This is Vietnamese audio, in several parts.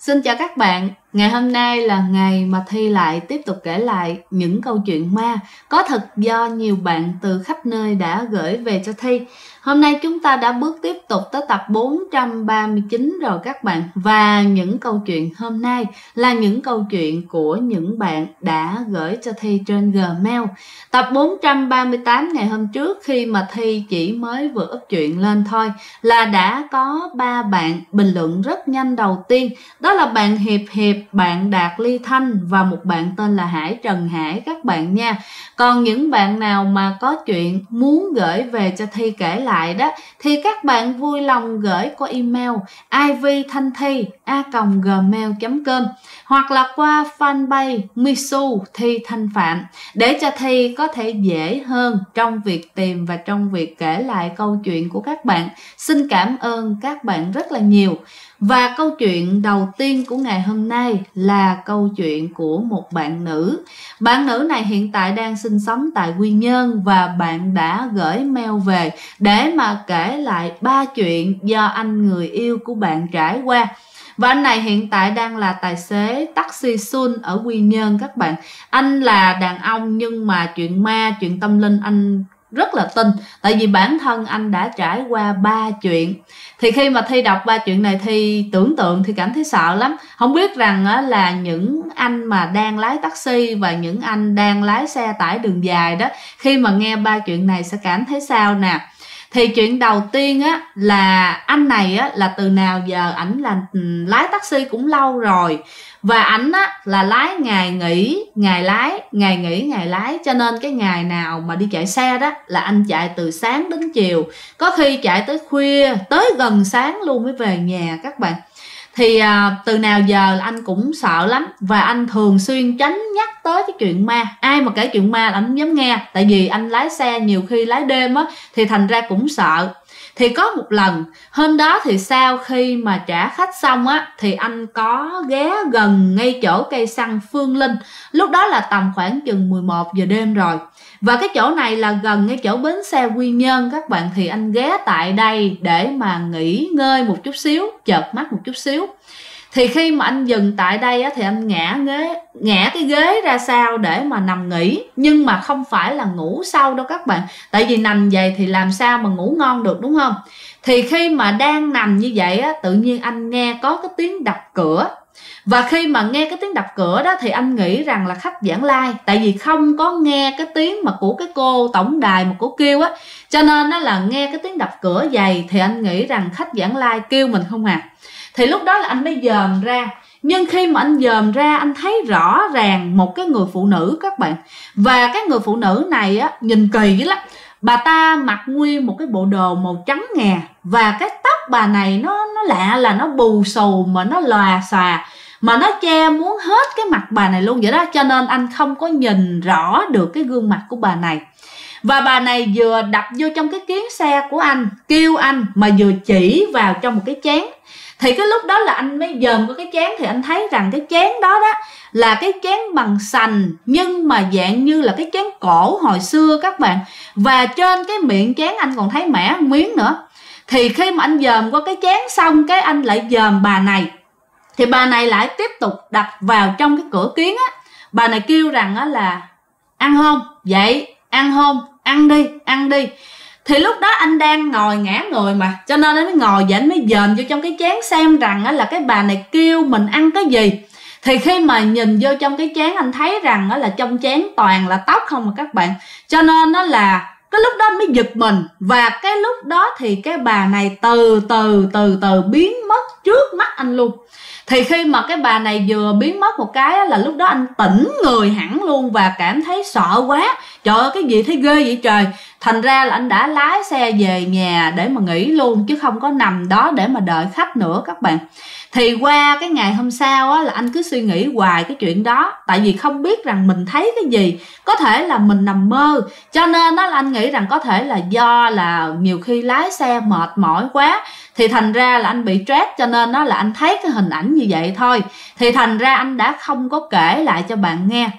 Xin chào các bạn, ngày hôm nay là ngày mà Thi lại tiếp tục kể lại những câu chuyện ma có thật do nhiều bạn từ khắp nơi đã gửi về cho Thi. Hôm nay chúng ta đã bước tiếp tục tới tập 439 rồi các bạn. Và những câu chuyện hôm nay là những câu chuyện của những bạn đã gửi cho Thi trên Gmail. Tập 438 ngày hôm trước khi mà Thi chỉ mới vừa up chuyện lên thôi là đã có 3 bạn bình luận rất nhanh đầu tiên. Đó là bạn Hiệp Hiệp, bạn Đạt Ly Thanh và một bạn tên là Hải Trần Hải các bạn nha. Còn những bạn nào mà có chuyện muốn gửi về cho Thi kể lại đó thì các bạn vui lòng gửi qua email ivthanthi@gmail.com hoặc là qua fanpage Misu Thi Thanh Phạm để cho Thi có thể dễ hơn trong việc tìm và trong việc kể lại câu chuyện của các bạn. Xin cảm ơn các bạn rất là nhiều. Và câu chuyện đầu tiên của ngày hôm nay là câu chuyện của một bạn nữ. Bạn nữ này hiện tại đang sinh sống tại Quy Nhơn và bạn đã gửi mail về để mà kể lại 3 chuyện do anh người yêu của bạn trải qua. Và anh này hiện tại đang là tài xế taxi Sun ở Quy Nhơn các bạn. Anh là đàn ông nhưng mà chuyện ma, chuyện tâm linh anh rất là tin. Tại vì bản thân anh đã trải qua 3 chuyện. Thì khi mà Thi đọc 3 chuyện này Thi tưởng tượng thì cảm thấy sợ lắm. Không biết rằng là những anh mà đang lái taxi và những anh đang lái xe tải đường dài đó, khi mà nghe 3 chuyện này sẽ cảm thấy sao nè. Thì chuyện đầu tiên á là anh này á là từ nào giờ ảnh là lái taxi cũng lâu rồi. Và ảnh á là lái ngày nghỉ ngày lái, ngày nghỉ ngày lái, cho nên cái ngày nào mà đi chạy xe đó là anh chạy từ sáng đến chiều, có khi chạy tới khuya, tới gần sáng luôn mới về nhà các bạn. Thì từ nào giờ anh cũng sợ lắm và anh thường xuyên tránh nhắc tới cái chuyện ma. Ai mà kể chuyện ma là anh không dám nghe, tại vì anh lái xe nhiều khi lái đêm á thì thành ra cũng sợ. Thì có một lần, hôm đó thì sau khi mà trả khách xong á thì anh có ghé gần ngay chỗ cây xăng Phương Linh. Lúc đó là tầm khoảng chừng 11 giờ đêm rồi. Và cái chỗ này là gần ngay chỗ bến xe Quy Nhơn các bạn. Thì anh ghé tại đây để mà nghỉ ngơi một chút xíu, chợp mắt một chút xíu. Thì khi mà anh dừng tại đây á, thì anh ngã cái ghế ra sau để mà nằm nghỉ. Nhưng mà không phải là ngủ sâu đâu các bạn. Tại vì nằm vậy thì làm sao mà ngủ ngon được đúng không? Thì khi mà đang nằm như vậy á, tự nhiên anh nghe có cái tiếng đập cửa. Và khi mà nghe cái tiếng đập cửa đó thì anh nghĩ rằng là khách vãng lai. Tại vì không có nghe cái tiếng mà của cái cô tổng đài mà cô kêu á. Cho nên đó là nghe cái tiếng đập cửa vậy thì anh nghĩ rằng khách vãng lai kêu mình không à. Thì lúc đó là anh mới dòm ra. Nhưng khi mà anh dòm ra anh thấy rõ ràng một cái người phụ nữ các bạn. Và cái người phụ nữ này á nhìn kỳ dữ lắm. Bà ta mặc nguyên một cái bộ đồ màu trắng ngà. Và cái tóc bà này nó lạ là nó bù xù mà nó lòa xòa. Mà nó che muốn hết cái mặt bà này luôn vậy đó. Cho nên anh không có nhìn rõ được cái gương mặt của bà này. Và bà này vừa đập vô trong cái kiếng xe của anh, kêu anh mà vừa chỉ vào trong một cái chén. Thì cái lúc đó là anh mới dòm qua cái chén thì anh thấy rằng cái chén đó đó là cái chén bằng sành nhưng mà dạng như là cái chén cổ hồi xưa các bạn. Và trên cái miệng chén anh còn thấy mẻ miếng nữa. Thì khi mà anh dòm qua cái chén xong cái anh lại dòm bà này. Thì bà này lại tiếp tục đập vào trong cái cửa kiến á. Bà này kêu rằng á là ăn không? Vậy ăn không? Ăn đi, ăn đi. Thì lúc đó anh đang ngồi ngã người mà, cho nên anh mới ngồi và anh mới dòm vô trong cái chén xem rằng á là cái bà này kêu mình ăn cái gì. Thì khi mà nhìn vô trong cái chén anh thấy rằng á là trong chén toàn là tóc không mà các bạn. Cho nên nó là cái lúc đó mới giật mình. Và cái lúc đó thì cái bà này từ từ biến mất trước mắt anh luôn. Thì khi mà cái bà này vừa biến mất một cái là lúc đó anh tỉnh người hẳn luôn và cảm thấy sợ quá. Trời ơi cái gì thấy ghê vậy trời. Thành ra là anh đã lái xe về nhà để mà nghỉ luôn chứ không có nằm đó để mà đợi khách nữa các bạn. Thì qua cái ngày hôm sau á, là anh cứ suy nghĩ hoài cái chuyện đó. Tại vì không biết rằng mình thấy cái gì. Có thể là mình nằm mơ. Cho nên đó là anh nghĩ rằng có thể là do là nhiều khi lái xe mệt mỏi quá. Thì thành ra là anh bị stress cho nên đó là anh thấy cái hình ảnh như vậy thôi. Thì thành ra anh đã không có kể lại cho bạn nghe.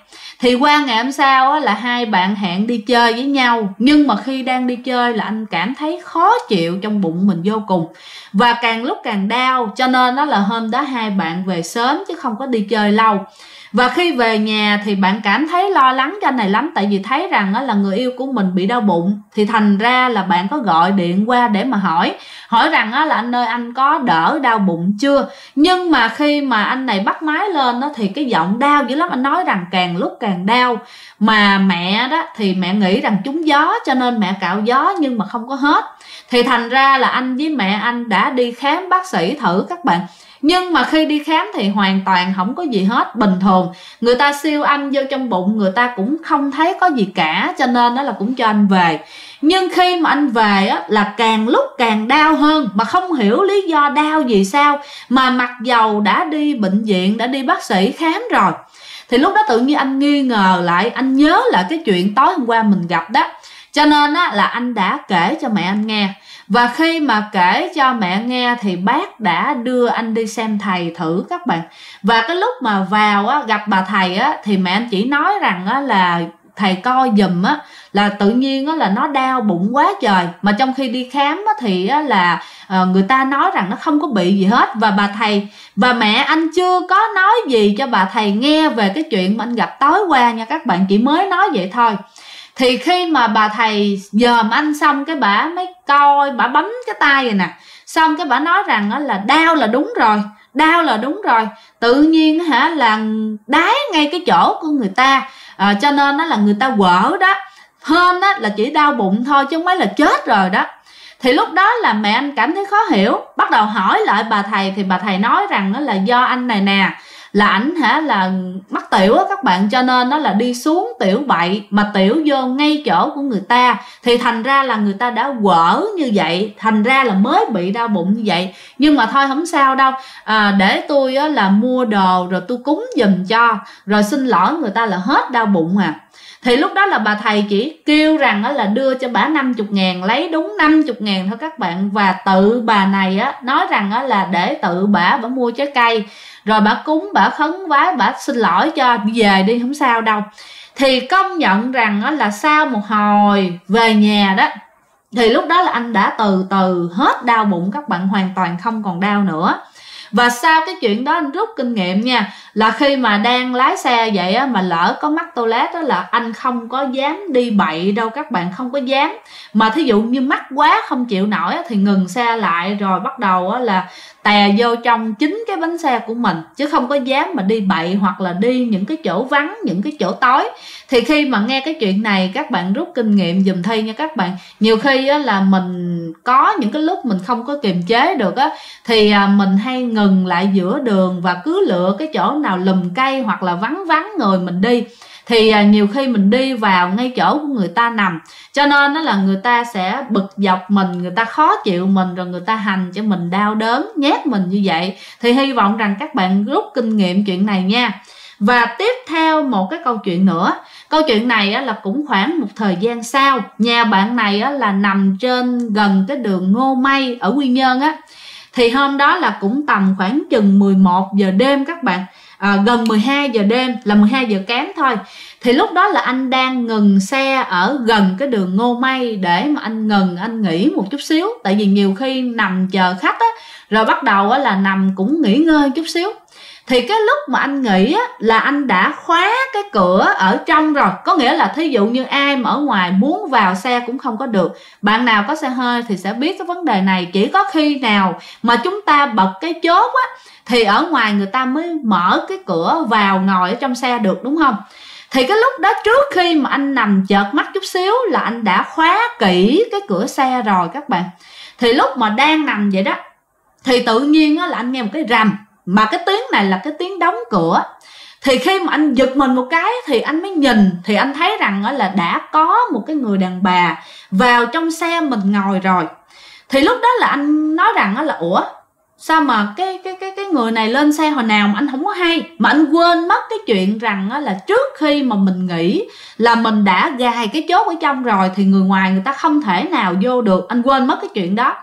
Thì qua ngày hôm sau á, là hai bạn hẹn đi chơi với nhau. Nhưng mà khi đang đi chơi là anh cảm thấy khó chịu trong bụng mình vô cùng, và càng lúc càng đau. Cho nên đó là hôm đó hai bạn về sớm chứ không có đi chơi lâu. Và khi về nhà thì bạn cảm thấy lo lắng cho anh này lắm. Tại vì thấy rằng là người yêu của mình bị đau bụng. Thì thành ra là bạn có gọi điện qua để mà hỏi rằng là anh ơi, anh có đỡ đau bụng chưa. Nhưng mà khi mà anh này bắt máy lên đó, thì cái giọng đau dữ lắm. Anh nói rằng càng lúc càng đau. Mà mẹ đó thì mẹ nghĩ rằng trúng gió, cho nên mẹ cạo gió nhưng mà không có hết. Thì thành ra là anh với mẹ anh đã đi khám bác sĩ thử các bạn. Nhưng mà khi đi khám thì hoàn toàn không có gì hết, bình thường. Người ta siêu âm vô trong bụng, người ta cũng không thấy có gì cả, cho nên đó là cũng cho anh về. Nhưng khi mà anh về á, là càng lúc càng đau hơn, mà không hiểu lý do đau gì sao. Mà mặc dầu đã đi bệnh viện, đã đi bác sĩ khám rồi. Thì lúc đó tự nhiên anh nghi ngờ lại, anh nhớ lại cái chuyện tối hôm qua mình gặp đó. Cho nên á, là anh đã kể cho mẹ anh nghe. Và khi mà kể cho mẹ nghe thì bác đã đưa anh đi xem thầy thử các bạn. Và cái lúc mà vào á, gặp bà thầy á, thì mẹ anh chỉ nói rằng á, là thầy coi giùm á, là tự nhiên á, là nó đau bụng quá trời. Mà trong khi đi khám á, thì á, là người ta nói rằng nó không có bị gì hết. Và bà thầy và mẹ anh chưa có nói gì cho bà thầy nghe về cái chuyện mà anh gặp tối qua nha các bạn, chỉ mới nói vậy thôi. Thì khi mà bà thầy dòm anh xong, cái bả mới coi, bả bấm cái tay rồi nè, xong cái bả nói rằng là đau là đúng rồi, đau là đúng rồi. Tự nhiên hả là đái ngay cái chỗ của người ta, cho nên đó là người ta quở đó. Hên á là chỉ đau bụng thôi chứ không phải là chết rồi đó. Thì lúc đó là mẹ anh cảm thấy khó hiểu, bắt đầu hỏi lại bà thầy. Thì bà thầy nói rằng đó là do anh này nè, là ảnh là mắc tiểu á các bạn, cho nên nó là đi xuống tiểu bậy, mà tiểu vô ngay chỗ của người ta, thì thành ra là người ta đã quở như vậy, thành ra là mới bị đau bụng như vậy. Nhưng mà thôi không sao đâu, để tôi á, là mua đồ rồi tôi cúng giùm cho, rồi xin lỗi người ta là hết đau bụng à. Thì lúc đó là bà thầy chỉ kêu rằng là đưa cho bả 50.000, lấy đúng 50.000 thôi các bạn. Và tự bà này á, nói rằng là để tự bả mua trái cây, rồi bả cúng, bả khấn vái, bả xin lỗi cho, về đi không sao đâu. Thì công nhận rằng là sau một hồi về nhà đó, thì lúc đó là anh đã từ từ hết đau bụng các bạn, hoàn toàn không còn đau nữa. Và sau cái chuyện đó anh rút kinh nghiệm nha, là khi mà đang lái xe vậy á, mà lỡ có mắc toilet đó, là anh không có dám đi bậy đâu các bạn, không có dám. Mà thí dụ như mắc quá không chịu nổi á, thì ngừng xe lại rồi bắt đầu á, là tè vô trong chính cái bánh xe của mình, chứ không có dám mà đi bậy hoặc là đi những cái chỗ vắng, những cái chỗ tối. Thì khi mà nghe cái chuyện này, các bạn rút kinh nghiệm dùm Thi nha các bạn. Nhiều khi á, là mình có những cái lúc mình không có kiềm chế được á, thì mình hay ngừng lại giữa đường và cứ lựa cái chỗ nào lùm cây hoặc là vắng vắng người mình đi. Thì nhiều khi mình đi vào ngay chỗ của người ta nằm, cho nên đó là người ta sẽ bực dọc mình, người ta khó chịu mình, rồi người ta hành cho mình đau đớn, nhét mình như vậy. Thì hy vọng rằng các bạn rút kinh nghiệm chuyện này nha. Và tiếp theo một cái câu chuyện nữa. Câu chuyện này á, là cũng khoảng một thời gian sau. Nhà bạn này á, là nằm trên gần cái đường Ngô Mây ở Quy Nhơn á. Thì hôm đó là cũng tầm khoảng chừng 11 giờ đêm các bạn, gần 12 giờ đêm, là 12 giờ kém thôi. Thì lúc đó là anh đang ngừng xe ở gần cái đường Ngô Mây để mà anh ngừng, anh nghỉ một chút xíu. Tại vì nhiều khi nằm chờ khách á, rồi bắt đầu á, là nằm cũng nghỉ ngơi chút xíu. Thì cái lúc mà anh nghỉ á, là anh đã khóa cái cửa ở trong rồi. Có nghĩa là thí dụ như ai mà ở ngoài muốn vào xe cũng không có được. Bạn nào có xe hơi thì sẽ biết cái vấn đề này. Chỉ có khi nào mà chúng ta bật cái chốt á, thì ở ngoài người ta mới mở cái cửa vào ngồi ở trong xe được, đúng không? Thì cái lúc đó trước khi mà anh nằm chợp mắt chút xíu là anh đã khóa kỹ cái cửa xe rồi các bạn. Thì lúc mà đang nằm vậy đó, thì tự nhiên á, là anh nghe một cái rầm. Mà cái tiếng này là cái tiếng đóng cửa. Thì khi mà anh giật mình một cái thì anh mới nhìn, thì anh thấy rằng là đã có một cái người đàn bà vào trong xe mình ngồi rồi. Thì lúc đó là anh nói rằng là ủa, sao mà cái người này lên xe hồi nào mà anh không có hay. Mà anh quên mất cái chuyện rằng là trước khi mà mình nghĩ là mình đã gài cái chốt ở trong rồi, thì người ngoài người ta không thể nào vô được. Anh quên mất cái chuyện đó.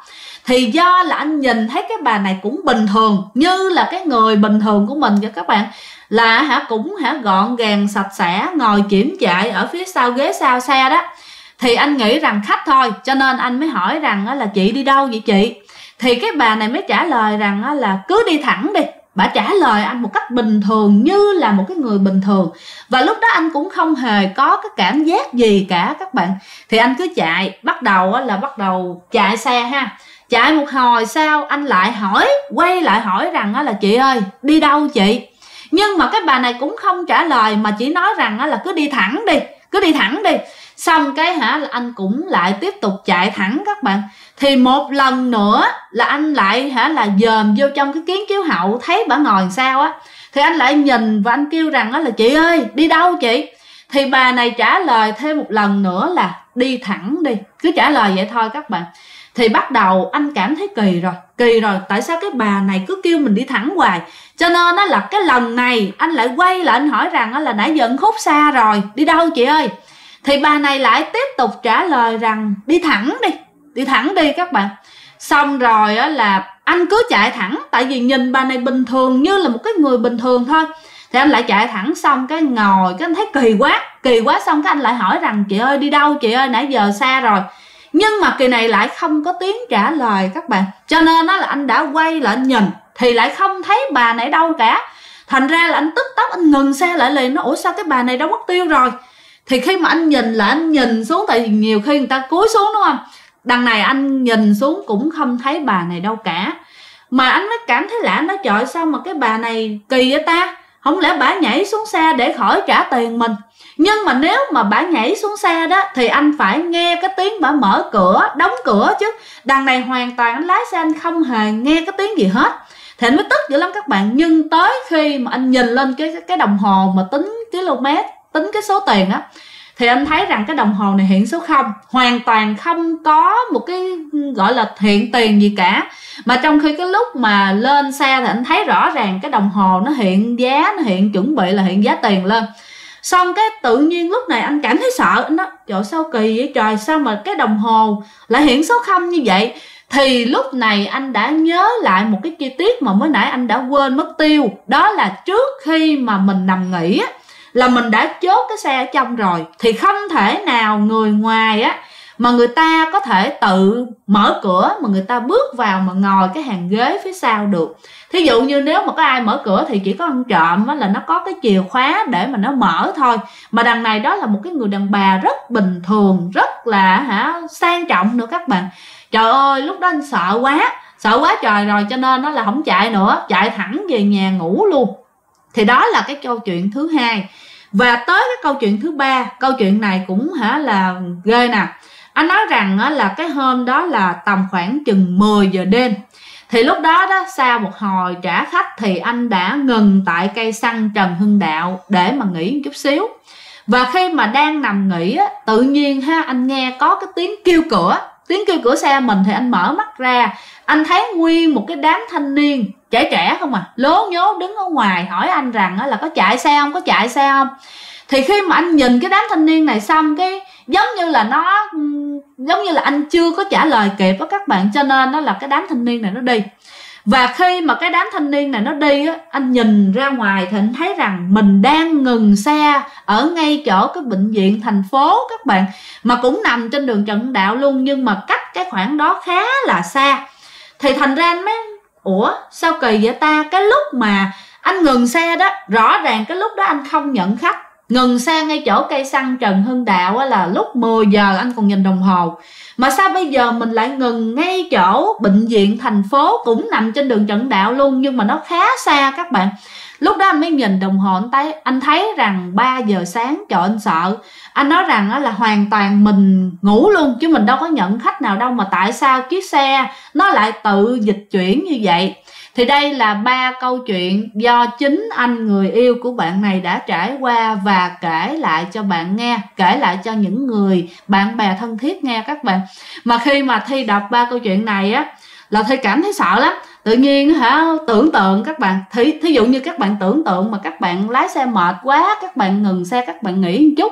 Thì do là anh nhìn thấy cái bà này cũng bình thường, như là cái người bình thường của mình các bạn, là cũng gọn gàng sạch sẽ, ngồi kiểm chạy ở phía sau ghế sau xe đó. Thì anh nghĩ rằng khách thôi, cho nên anh mới hỏi rằng là chị đi đâu vậy chị? Thì cái bà này mới trả lời rằng là cứ đi thẳng đi. Bà trả lời anh một cách bình thường, như là một cái người bình thường. Và lúc đó anh cũng không hề có cái cảm giác gì cả các bạn. Thì anh cứ chạy, bắt đầu chạy xe ha. Chạy một hồi sau anh lại quay lại hỏi rằng là chị ơi đi đâu chị? Nhưng mà cái bà này cũng không trả lời, mà chỉ nói rằng là cứ đi thẳng đi. Xong cái là anh cũng lại tiếp tục chạy thẳng các bạn. Thì một lần nữa là anh lại là dòm vô trong cái kiến chiếu hậu, thấy bà ngồi sao á. Thì anh lại nhìn và anh kêu rằng là chị ơi đi đâu chị? Thì bà này trả lời thêm một lần nữa là đi thẳng đi. Cứ trả lời vậy thôi các bạn. Thì bắt đầu anh cảm thấy kỳ rồi, tại sao cái bà này cứ kêu mình đi thẳng hoài. Cho nên đó là cái lần này anh lại quay lại anh hỏi rằng là nãy giờ khúc xa rồi, đi đâu chị ơi? Thì bà này lại tiếp tục trả lời rằng đi thẳng đi các bạn. Xong rồi là anh cứ chạy thẳng, tại vì nhìn bà này bình thường như là một cái người bình thường thôi. Thì anh lại chạy thẳng, xong cái ngồi cái anh thấy kỳ quá, xong cái anh lại hỏi rằng chị ơi đi đâu chị ơi, nãy giờ xa rồi. Nhưng mà kỳ này lại không có tiếng trả lời các bạn. Cho nên đó là anh đã quay lại anh nhìn thì lại không thấy bà này đâu cả. Thành ra là anh tức tốc anh ngừng xe lại liền. Nó ủa sao cái bà này đâu mất tiêu rồi? Thì khi mà anh nhìn là anh nhìn xuống, tại vì nhiều khi người ta cúi xuống đúng không, đằng này anh nhìn xuống cũng không thấy bà này đâu cả. Mà anh mới cảm thấy lạ, nói trời sao mà cái bà này kỳ vậy ta, không lẽ bà nhảy xuống xe để khỏi trả tiền mình? Nhưng mà nếu mà bà nhảy xuống xe đó thì anh phải nghe cái tiếng bà mở cửa, đóng cửa chứ. Đằng này hoàn toàn anh lái xe anh không hề nghe cái tiếng gì hết. Thì anh mới tức dữ lắm các bạn. Nhưng tới khi mà anh nhìn lên cái đồng hồ mà tính km, tính cái số tiền á, thì anh thấy rằng cái đồng hồ này hiện số 0, hoàn toàn không có một cái gọi là hiện tiền gì cả. Mà trong khi cái lúc mà lên xe thì anh thấy rõ ràng cái đồng hồ nó hiện giá, nó hiện chuẩn bị là hiện giá tiền lên. Xong cái tự nhiên lúc này anh cảm thấy sợ, anh nói trời sao kỳ vậy trời, sao mà cái đồng hồ lại hiện số 0 như vậy? Thì lúc này anh đã nhớ lại một cái chi tiết mà mới nãy anh đã quên mất tiêu. Đó là trước khi mà mình nằm nghỉ á, là mình đã chốt cái xe ở trong rồi. Thì không thể nào người ngoài á mà người ta có thể tự mở cửa mà người ta bước vào mà ngồi cái hàng ghế phía sau được. Thí dụ như nếu mà có ai mở cửa thì chỉ có ăn trộm á, là nó có cái chìa khóa để mà nó mở thôi. Mà đằng này đó là một cái người đàn bà rất bình thường, rất là sang trọng nữa các bạn. Trời ơi lúc đó anh sợ quá trời rồi, cho nên nó là không chạy nữa, chạy thẳng về nhà ngủ luôn. Thì đó là cái câu chuyện thứ hai. Và tới cái câu chuyện thứ ba, câu chuyện này cũng là ghê nè. Anh nói rằng là cái hôm đó là tầm khoảng chừng 10 giờ đêm. Thì lúc đó sau một hồi trả khách thì anh đã ngừng tại cây xăng Trần Hưng Đạo để mà nghỉ một chút xíu. Và khi mà đang nằm nghỉ á, tự nhiên anh nghe có cái tiếng kêu cửa xe mình. Thì anh mở mắt ra, anh thấy nguyên một cái đám thanh niên trẻ không à, lố nhố đứng ở ngoài hỏi anh rằng là có chạy xe không. Thì khi mà anh nhìn cái đám thanh niên này xong cái giống như là anh chưa có trả lời kịp đó các bạn, cho nên đó là cái đám thanh niên này nó đi. Và khi mà cái đám thanh niên này nó đi á, anh nhìn ra ngoài thì anh thấy rằng mình đang ngừng xe ở ngay chỗ cái bệnh viện thành phố các bạn, mà cũng nằm trên đường Trần Hưng Đạo luôn, nhưng mà cách cái khoảng đó khá là xa. Thì thành ra anh mới ủa sao kỳ vậy ta, cái lúc mà anh ngừng xe đó, rõ ràng cái lúc đó anh không nhận khách, ngừng xe ngay chỗ cây xăng Trần Hưng Đạo là lúc 10 giờ anh còn nhìn đồng hồ. Mà sao bây giờ mình lại ngừng ngay chỗ bệnh viện thành phố cũng nằm trên đường Trần Hưng Đạo luôn, nhưng mà nó khá xa các bạn. Lúc đó anh mới nhìn đồng hồ, anh thấy rằng 3 giờ sáng. Trời anh sợ. Anh nói rằng là hoàn toàn mình ngủ luôn chứ mình đâu có nhận khách nào đâu, mà tại sao chiếc xe nó lại tự dịch chuyển như vậy. Thì đây là 3 câu chuyện do chính anh người yêu của bạn này đã trải qua và kể lại cho bạn nghe, kể lại cho những người bạn bè thân thiết nghe các bạn. Mà khi mà Thi đọc 3 câu chuyện này á là Thi cảm thấy sợ lắm. Tự nhiên tưởng tượng các bạn, thí dụ như các bạn tưởng tượng mà các bạn lái xe mệt quá, các bạn ngừng xe, các bạn nghỉ một chút,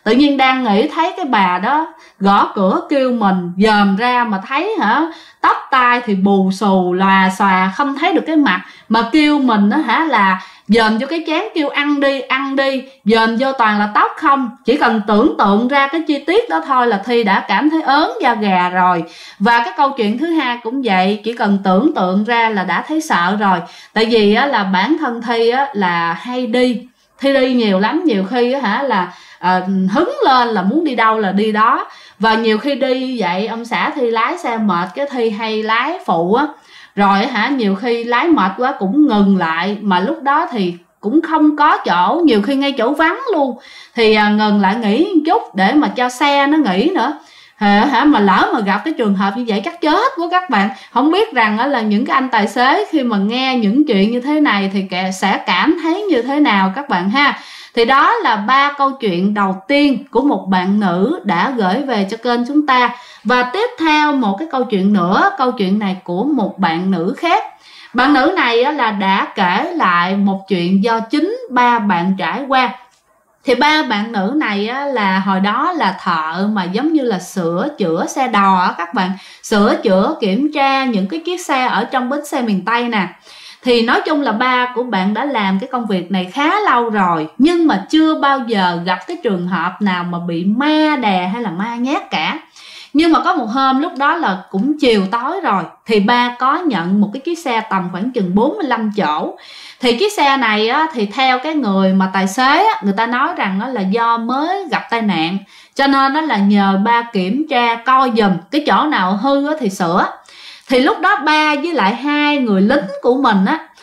tự nhiên đang nghĩ thấy cái bà đó gõ cửa kêu mình, dòm ra mà thấy tóc tai thì bù xù lòa xòa, không thấy được cái mặt, mà kêu mình là dòm vô cái chén kêu ăn đi, dòm vô toàn là tóc không. Chỉ cần tưởng tượng ra cái chi tiết đó thôi là Thi đã cảm thấy ớn da gà rồi. Và cái câu chuyện thứ hai cũng vậy, chỉ cần tưởng tượng ra là đã thấy sợ rồi. Tại vì là bản thân Thi là hay đi, Thi đi nhiều lắm, nhiều khi là hứng lên là muốn đi đâu là đi đó. Và nhiều khi đi vậy ông xã Thi lái xe mệt, cái Thi hay lái phụ rồi nhiều khi lái mệt quá cũng ngừng lại, mà lúc đó thì cũng không có chỗ, nhiều khi ngay chỗ vắng luôn, thì ngừng lại nghỉ một chút để mà cho xe nó nghỉ nữa. Mà lỡ mà gặp cái trường hợp như vậy chắc chết của các bạn. Không biết rằng là những cái anh tài xế khi mà nghe những chuyện như thế này thì sẽ cảm thấy như thế nào các bạn ha. Thì đó là 3 câu chuyện đầu tiên của một bạn nữ đã gửi về cho kênh chúng ta. Và tiếp theo một cái câu chuyện nữa, câu chuyện này của một bạn nữ khác. Bạn nữ này là đã kể lại một chuyện do chính 3 bạn trải qua. Thì 3 bạn nữ này là hồi đó là thợ mà giống như là sửa chữa xe đò các bạn, sửa chữa kiểm tra những cái chiếc xe ở trong bến xe miền Tây nè. Thì nói chung là 3 của bạn đã làm cái công việc này khá lâu rồi, nhưng mà chưa bao giờ gặp cái trường hợp nào mà bị ma đè hay là ma nhát cả. Nhưng mà có một hôm, lúc đó là cũng chiều tối rồi, thì 3 có nhận một cái chiếc xe tầm khoảng chừng 45 chỗ. Thì chiếc xe này thì theo cái người mà tài xế người ta nói rằng là do mới gặp tai nạn, cho nên là nhờ 3 kiểm tra coi giùm cái chỗ nào hư thì sửa. Thì lúc đó 3 với lại 2 người lính của mình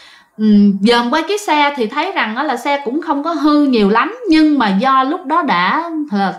dòm qua chiếc xe thì thấy rằng là xe cũng không có hư nhiều lắm, nhưng mà do lúc đó đã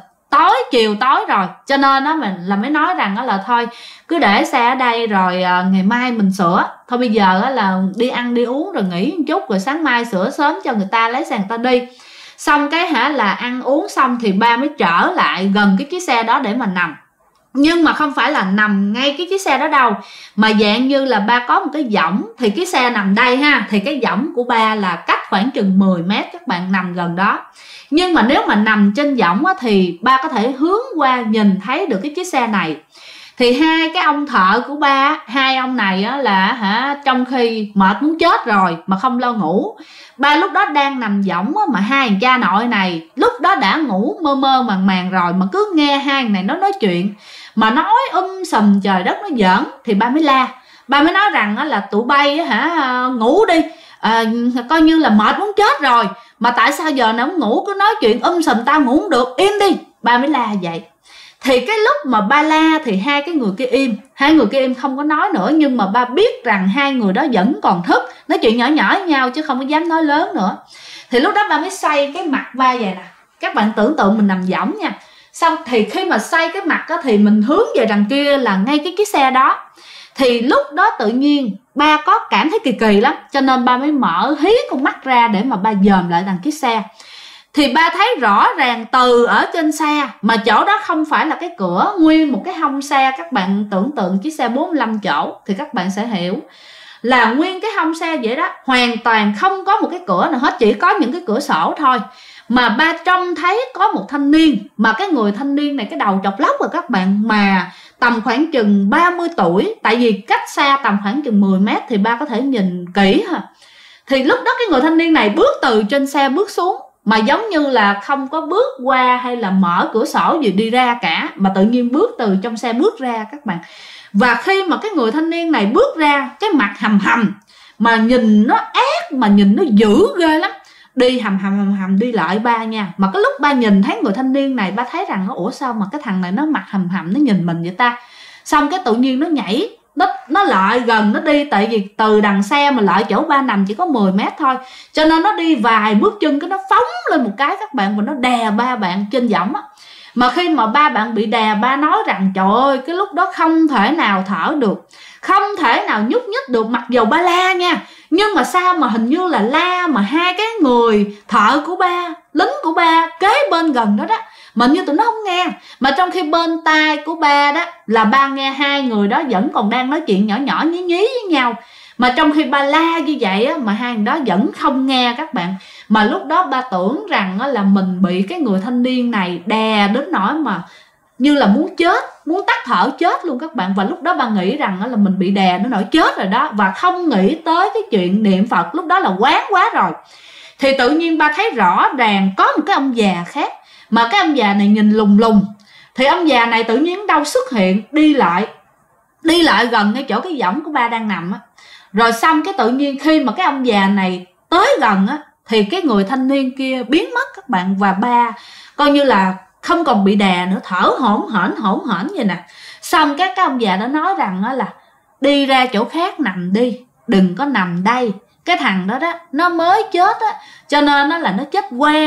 chiều tối rồi, cho nên mình mới nói rằng là thôi cứ để xe ở đây rồi ngày mai mình sửa. Thôi bây giờ là đi ăn đi uống rồi nghỉ một chút, rồi sáng mai sửa sớm cho người ta lấy xe người ta đi. Xong cái là ăn uống xong thì 3 mới trở lại gần cái chiếc xe đó để mà nằm. Nhưng mà không phải là nằm ngay cái chiếc xe đó đâu, mà dạng như là 3 có một cái võng, thì cái xe nằm đây ha, thì cái võng của 3 là cách khoảng chừng 10 mét, các bạn nằm gần đó. Nhưng mà nếu mà nằm trên võng thì 3 có thể hướng qua nhìn thấy được cái chiếc xe này. Thì 2 cái ông thợ của 3, 2 ông này là trong khi mệt muốn chết rồi mà không lo ngủ. 3 lúc đó đang nằm võng mà 2 thằng cha nội này lúc đó đã ngủ mơ mơ màng màng rồi, mà cứ nghe 2 thằng này nó nói chuyện mà nói sùm trời đất nó giỡn. Thì 3 mới la, 3 mới nói rằng là tụi bay ngủ đi, coi như là mệt muốn chết rồi mà tại sao giờ nó không ngủ, cứ nói chuyện sùm tao ngủ không được, im đi. 3 mới la vậy. Thì cái lúc mà 3 la thì 2 cái người kia im, 2 người kia im không có nói nữa. Nhưng mà 3 biết rằng 2 người đó vẫn còn thức, nói chuyện nhỏ nhỏ với nhau chứ không có dám nói lớn nữa. Thì lúc đó 3 mới xoay cái mặt 3 vậy nè, các bạn tưởng tượng mình nằm võng nha. Xong thì khi mà xoay cái mặt thì mình hướng về đằng kia là ngay cái chiếc xe đó. Thì lúc đó tự nhiên 3 có cảm thấy kỳ kỳ lắm, cho nên 3 mới mở hí con mắt ra để mà 3 dòm lại đằng chiếc xe. Thì 3 thấy rõ ràng từ ở trên xe, mà chỗ đó không phải là cái cửa, nguyên một cái hông xe. Các bạn tưởng tượng chiếc xe 45 chỗ thì các bạn sẽ hiểu là nguyên cái hông xe vậy đó, hoàn toàn không có một cái cửa nào hết, chỉ có những cái cửa sổ thôi. Mà 3 trông thấy có một thanh niên, mà cái người thanh niên này cái đầu chọc lóc rồi các bạn, mà tầm khoảng chừng 30 tuổi. Tại vì cách xa tầm khoảng chừng 10 mét thì 3 có thể nhìn kỹ ha. Thì lúc đó cái người thanh niên này bước từ trên xe bước xuống, mà giống như là không có bước qua hay là mở cửa sổ gì đi ra cả, mà tự nhiên bước từ trong xe bước ra các bạn. Và khi mà cái người thanh niên này bước ra, cái mặt hầm hầm, mà nhìn nó ác, mà nhìn nó dữ ghê lắm, đi hầm hầm đi lại 3 nha. Mà cái lúc 3 nhìn thấy người thanh niên này, 3 thấy rằng ủa sao mà cái thằng này nó mặt hầm hầm nó nhìn mình vậy ta. Xong cái tự nhiên nó nhảy, nó lại gần, nó đi. Tại vì từ đằng xe mà lại chỗ 3 nằm chỉ có 10 mét thôi, cho nên nó đi vài bước chân cái nó phóng lên một cái các bạn, và nó đè 3 bạn trên võng á. Mà khi mà 3 bạn bị đè, 3 nói rằng trời ơi cái lúc đó không thể nào thở được, không thể nào nhúc nhích được, mặc dù 3 la nha. Nhưng mà sao mà hình như là la mà 2 cái người thợ của 3, lính của 3 kế bên gần đó đó, mà như tụi nó không nghe. Mà trong khi bên tai của 3 đó là 3 nghe 2 người đó vẫn còn đang nói chuyện nhỏ nhỏ nhí nhí với nhau. Mà trong khi ba la như vậy á, mà hai người đó vẫn không nghe các bạn. Mà lúc đó ba tưởng rằng á, là mình bị cái người thanh niên này đè đến nỗi mà như là muốn chết, muốn tắt thở chết luôn các bạn. Và lúc đó ba nghĩ rằng á, là mình bị đè đến nỗi chết rồi đó, và không nghĩ tới cái chuyện niệm Phật, lúc đó là quán quá rồi. Thì tự nhiên ba thấy rõ ràng có một cái ông già khác, mà cái ông già này nhìn lùng lùng. Thì ông già này tự nhiên đâu xuất hiện, đi lại gần ngay chỗ cái võng của ba đang nằm á. Rồi xong cái tự nhiên khi mà cái ông già này tới gần á, thì cái người thanh niên kia biến mất các bạn. Và ba coi như là không còn bị đè nữa, thở hổn hển vậy nè. Xong cái ông già đó nói rằng á, là đi ra chỗ khác nằm đi, đừng có nằm đây. Cái thằng đó đó nó mới chết á, cho nên nó là nó chết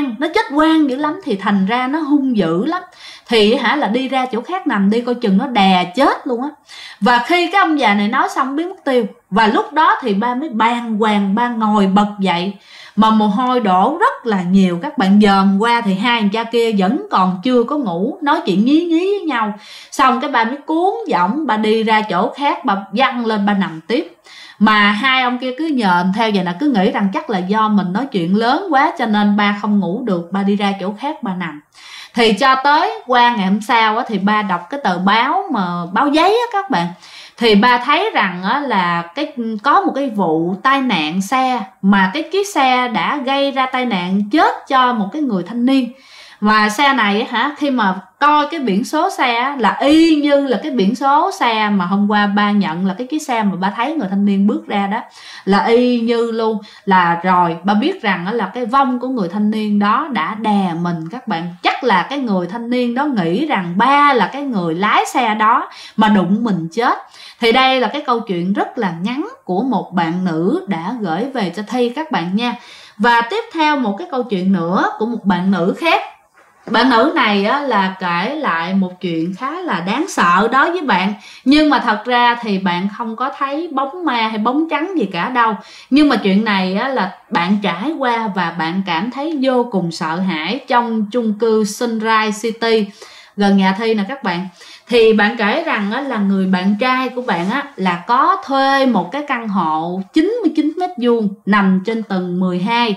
oan dữ lắm, thì thành ra nó hung dữ lắm. Thì là đi ra chỗ khác nằm đi, coi chừng nó đè chết luôn á. Và khi cái ông già này nói xong biến mất tiêu. Và lúc đó thì ba mới bàng hoàng, ba ngồi bật dậy mà mồ hôi đổ rất là nhiều các bạn. Dòm qua thì hai anh cha kia vẫn còn chưa có ngủ, nói chuyện nhí với nhau. Xong cái ba mới cuốn võng, ba đi ra chỗ khác, ba văng lên ba nằm tiếp. Mà hai ông kia cứ nhờn theo vậy nè, cứ nghĩ rằng chắc là do mình nói chuyện lớn quá cho nên ba không ngủ được, ba đi ra chỗ khác ba nằm. Thì cho tới qua ngày hôm sau á, thì ba đọc cái tờ báo mà báo giấy á các bạn. Thì ba thấy rằng á, là có một cái vụ tai nạn xe, mà cái chiếc xe đã gây ra tai nạn chết cho một cái người thanh niên. Và xe này khi mà coi cái biển số xe là y như là cái biển số xe mà hôm qua ba nhận, là cái chiếc xe mà ba thấy người thanh niên bước ra đó, là y như luôn. Là rồi ba biết rằng là cái vong của người thanh niên đó đã đè mình các bạn. Chắc là cái người thanh niên đó nghĩ rằng ba là cái người lái xe đó mà đụng mình chết. Thì đây là cái câu chuyện rất là ngắn của một bạn nữ đã gửi về cho Thi các bạn nha. Và tiếp theo một cái câu chuyện nữa của một bạn nữ khác. Bạn nữ này á, là kể lại một chuyện khá là đáng sợ đối với bạn. Nhưng mà thật ra thì bạn không có thấy bóng ma hay bóng trắng gì cả đâu. Nhưng mà chuyện này á, là bạn trải qua và bạn cảm thấy vô cùng sợ hãi trong chung cư Sunrise City gần nhà Thi nè các bạn. Thì bạn kể rằng á, là người bạn trai của bạn á, là có thuê một cái căn hộ 99 m² nằm trên tầng 12,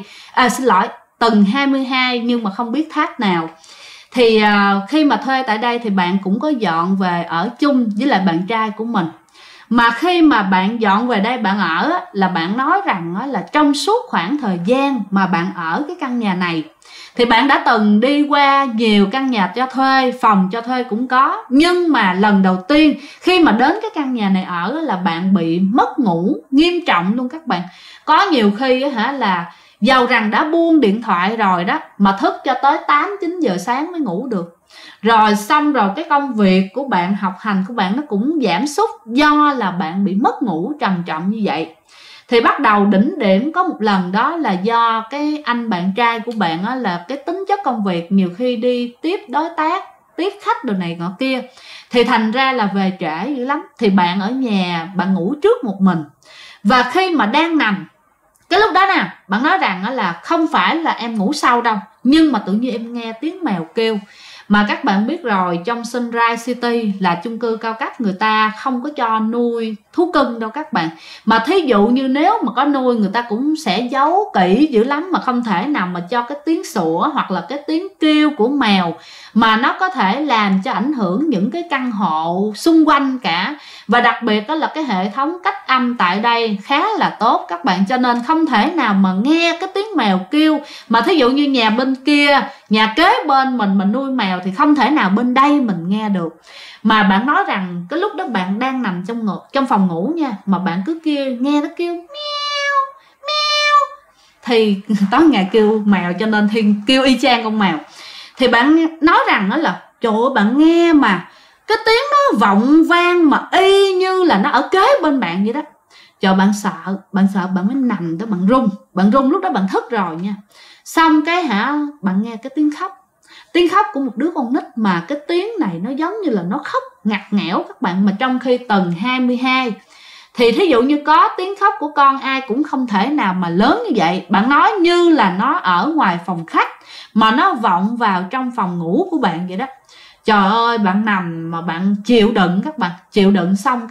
tầng 22, nhưng mà không biết tháp nào. Thì khi mà thuê tại đây thì bạn cũng có dọn về ở chung với lại bạn trai của mình. Mà khi mà bạn dọn về đây bạn ở là bạn nói rằng là trong suốt khoảng thời gian mà bạn ở cái căn nhà này thì bạn đã từng đi qua nhiều căn nhà cho thuê, phòng cho thuê cũng có. Nhưng mà lần đầu tiên khi mà đến cái căn nhà này ở là bạn bị mất ngủ nghiêm trọng luôn các bạn. Có nhiều khi là dầu rằng đã buông điện thoại rồi đó, mà thức cho tới 8-9 giờ sáng mới ngủ được. Rồi xong rồi cái công việc của bạn, học hành của bạn nó cũng giảm sút do là bạn bị mất ngủ trầm trọng như vậy. Thì bắt đầu đỉnh điểm có một lần đó là do cái anh bạn trai của bạn á, là cái tính chất công việc nhiều khi đi tiếp đối tác, tiếp khách đồ này nọ kia, thì thành ra là về trễ dữ lắm. Thì bạn ở nhà bạn ngủ trước một mình. Và khi mà đang nằm cái lúc đó nè, bạn nói rằng là không phải là em ngủ sâu đâu, nhưng mà tự nhiên em nghe tiếng mèo kêu. Mà các bạn biết rồi, trong Sunrise City là chung cư cao cấp, người ta không có cho nuôi thú cưng đâu các bạn. Mà thí dụ như nếu mà có nuôi, người ta cũng sẽ giấu kỹ dữ lắm, mà không thể nào mà cho cái tiếng sủa hoặc là cái tiếng kêu của mèo mà nó có thể làm cho ảnh hưởng những cái căn hộ xung quanh cả. Và đặc biệt đó là cái hệ thống cách âm tại đây khá là tốt các bạn, cho nên không thể nào mà nghe cái tiếng mèo kêu. Mà thí dụ như nhà bên kia, nhà kế bên mình nuôi mèo thì không thể nào bên đây mình nghe được. Mà bạn nói rằng cái lúc đó bạn đang nằm trong phòng ngủ nha, mà bạn cứ nghe nó kêu meo meo, thì tối ngày kêu mèo cho nên thì kêu y chang con mèo. Thì bạn nói rằng đó là trời ơi, bạn nghe mà cái tiếng nó vọng vang mà y như là nó ở kế bên bạn vậy đó. Trời, bạn sợ bạn mới nằm đó, bạn run lúc đó bạn thức rồi nha. Xong cái bạn nghe cái tiếng khóc của một đứa con nít, mà cái tiếng này nó giống như là nó khóc ngặt nghẽo các bạn. Mà trong khi tầng 22 thì thí dụ như có tiếng khóc của con ai cũng không thể nào mà lớn như vậy. Bạn nói như là nó ở ngoài phòng khách mà nó vọng vào trong phòng ngủ của bạn vậy đó. Trời ơi, bạn nằm mà bạn chịu đựng các bạn, chịu đựng xong cái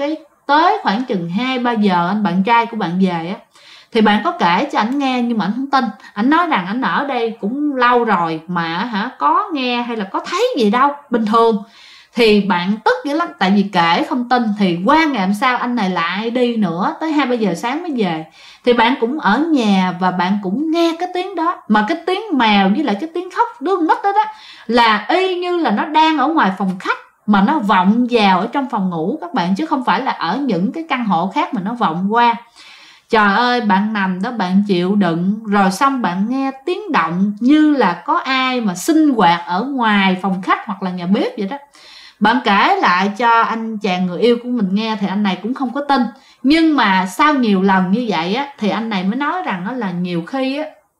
tới khoảng chừng 2-3 giờ anh bạn trai của bạn về á, thì bạn có kể cho ảnh nghe nhưng mà ảnh không tin. Ảnh nói rằng ảnh ở đây cũng lâu rồi mà có nghe hay là có thấy gì đâu, bình thường. Thì bạn tức dữ lắm, tại vì kể không tin. Thì qua ngày hôm sau anh này lại đi nữa, tới 2-3 giờ sáng mới về. Thì bạn cũng ở nhà và bạn cũng nghe cái tiếng đó, mà cái tiếng mèo với lại cái tiếng khóc đứa nít đó là y như là nó đang ở ngoài phòng khách mà nó vọng vào ở trong phòng ngủ các bạn, chứ không phải là ở những cái căn hộ khác mà nó vọng qua. Trời ơi, bạn nằm đó bạn chịu đựng, rồi xong bạn nghe tiếng động như là có ai mà sinh hoạt ở ngoài phòng khách hoặc là nhà bếp vậy đó. Bạn kể lại cho anh chàng người yêu của mình nghe thì anh này cũng không có tin. Nhưng mà sau nhiều lần như vậy á, thì anh này mới nói rằng đó là nhiều khi á,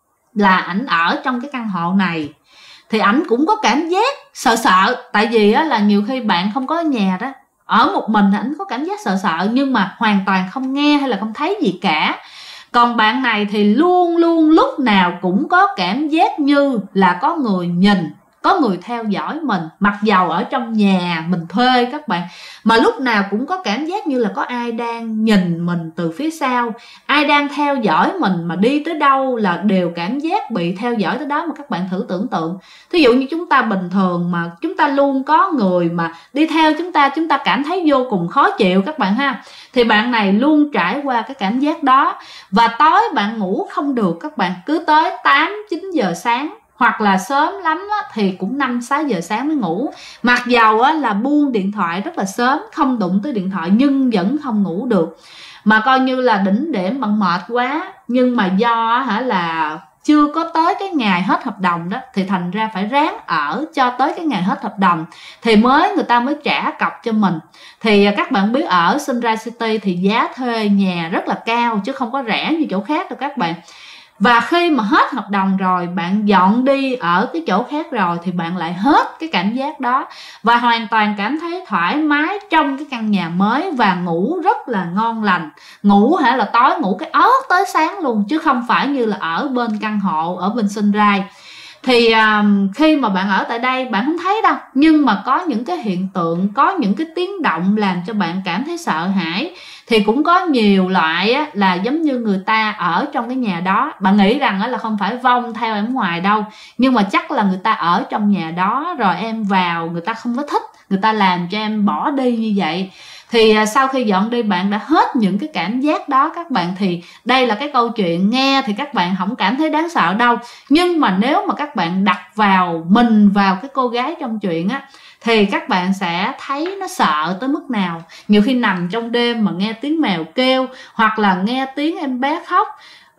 là ảnh ở trong cái căn hộ này thì ảnh cũng có cảm giác sợ sợ. Tại vì á, là nhiều khi bạn không có ở nhà đó, ở một mình ảnh có cảm giác sợ sợ nhưng mà hoàn toàn không nghe hay là không thấy gì cả. Còn bạn này thì luôn luôn lúc nào cũng có cảm giác như là có người nhìn, có người theo dõi mình, mặc dầu ở trong nhà mình thuê các bạn, mà lúc nào cũng có cảm giác như là có ai đang nhìn mình từ phía sau, ai đang theo dõi mình, mà đi tới đâu là đều cảm giác bị theo dõi tới đó. Mà các bạn thử tưởng tượng, thí dụ như chúng ta bình thường mà chúng ta luôn có người mà đi theo chúng ta cảm thấy vô cùng khó chịu các bạn ha. Thì bạn này luôn trải qua cái cảm giác đó, và tối bạn ngủ không được các bạn, cứ tới 8-9 giờ sáng, hoặc là sớm lắm á, thì cũng 5-6 giờ sáng mới ngủ. Mặc dầu á, là buông điện thoại rất là sớm, không đụng tới điện thoại nhưng vẫn không ngủ được. Mà coi như là đỉnh điểm, bạn mệt quá, nhưng mà do là chưa có tới cái ngày hết hợp đồng đó, thì thành ra phải ráng ở cho tới cái ngày hết hợp đồng thì người ta mới trả cọc cho mình. Thì các bạn biết ở Sunrise City thì giá thuê nhà rất là cao, chứ không có rẻ như chỗ khác đâu các bạn. Và khi mà hết hợp đồng rồi, bạn dọn đi ở cái chỗ khác rồi, thì bạn lại hết cái cảm giác đó, và hoàn toàn cảm thấy thoải mái trong cái căn nhà mới, và ngủ rất là ngon lành. Ngủ là tối ngủ cái ót tới sáng luôn, chứ không phải như là ở bên căn hộ ở bên Sunrise. Thì khi mà bạn ở tại đây bạn không thấy đâu, nhưng mà có những cái hiện tượng, có những cái tiếng động làm cho bạn cảm thấy sợ hãi. Thì cũng có nhiều loại á, là giống như người ta ở trong cái nhà đó, bạn nghĩ rằng á, là không phải vong theo em ngoài đâu, nhưng mà chắc là người ta ở trong nhà đó, rồi em vào người ta không có thích, người ta làm cho em bỏ đi như vậy. Thì sau khi dọn đi bạn đã hết những cái cảm giác đó các bạn. Thì đây là cái câu chuyện nghe thì các bạn không cảm thấy đáng sợ đâu, nhưng mà nếu mà các bạn đặt mình vào cái cô gái trong chuyện á, thì các bạn sẽ thấy nó sợ tới mức nào. Nhiều khi nằm trong đêm mà nghe tiếng mèo kêu, hoặc là nghe tiếng em bé khóc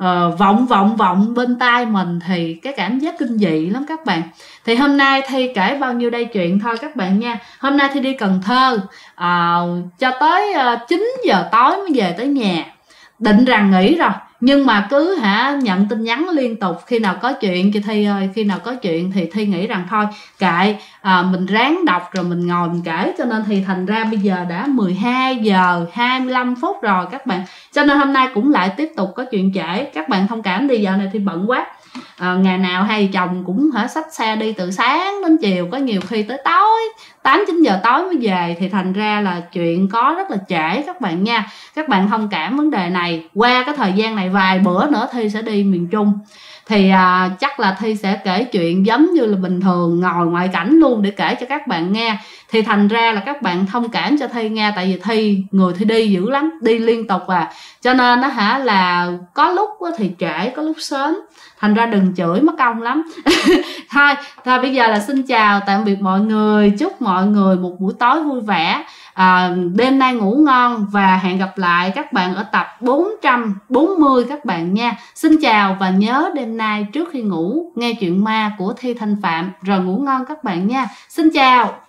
vọng bên tai mình, thì cái cảm giác kinh dị lắm các bạn. Thì hôm nay Thi kể bao nhiêu đây chuyện thôi các bạn nha. Hôm nay Thi đi Cần Thơ cho tới 9 giờ tối mới về tới nhà, định rằng nghỉ rồi, nhưng mà cứ nhận tin nhắn liên tục, khi nào có chuyện chị Thi ơi, khi nào có chuyện, thì Thi nghĩ rằng thôi kệ, mình ráng đọc rồi mình ngồi mình kể. Cho nên thì thành ra bây giờ đã 12 giờ 25 phút rồi các bạn, cho nên hôm nay cũng lại tiếp tục có chuyện trễ. Các bạn thông cảm đi, giờ này Thi bận quá. Ngày nào hai chồng cũng xách xe đi từ sáng đến chiều, có nhiều khi tới tối 8-9 giờ tối mới về, thì thành ra là chuyện có rất là trễ các bạn nha. Các bạn thông cảm vấn đề này. Qua cái thời gian này vài bữa nữa Thi sẽ đi miền Trung, thì chắc là Thi sẽ kể chuyện giống như là bình thường, ngồi ngoại cảnh luôn để kể cho các bạn nghe. Thì thành ra là các bạn thông cảm cho Thi nghe, tại vì người Thi đi dữ lắm, đi liên tục cho nên là có lúc thì trễ, có lúc sớm, thành ra đừng chửi mất công lắm. Thôi bây giờ là xin chào tạm biệt mọi người, chúc mọi người một buổi tối vui vẻ, đêm nay ngủ ngon, và hẹn gặp lại các bạn ở tập 440 các bạn nha. Xin chào, và nhớ đêm nay trước khi ngủ nghe chuyện ma của Thi Thanh Phạm rồi ngủ ngon các bạn nha. Xin chào.